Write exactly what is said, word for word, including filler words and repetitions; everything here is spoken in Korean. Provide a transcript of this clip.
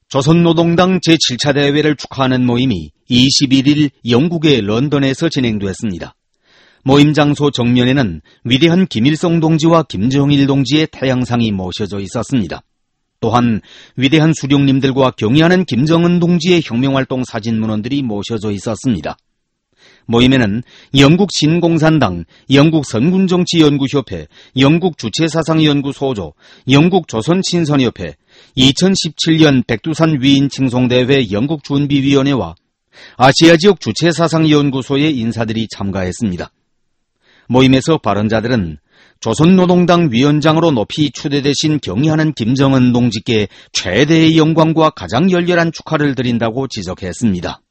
조선노동당 제칠 차 대회를 축하하는 모임이 이십일 일 영국의 런던에서 진행됐습니다. 모임 장소 정면에는 위대한 김일성 동지와 김정일 동지의 태양상이 모셔져 있었습니다. 또한 위대한 수령님들과 경의하는 김정은 동지의 혁명활동 사진문헌들이 모셔져 있었습니다. 모임에는 영국 신공산당, 영국 선군정치연구협회, 영국 주체사상연구소조, 영국 조선친선협회, 이천십칠 년 백두산 위인 칭송대회 영국준비위원회와 아시아지역 주체사상연구소의 인사들이 참가했습니다. 모임에서 발언자들은 조선노동당 위원장으로 높이 추대되신 경의하는 김정은 동지께 최대의 영광과 가장 열렬한 축하를 드린다고 지적했습니다.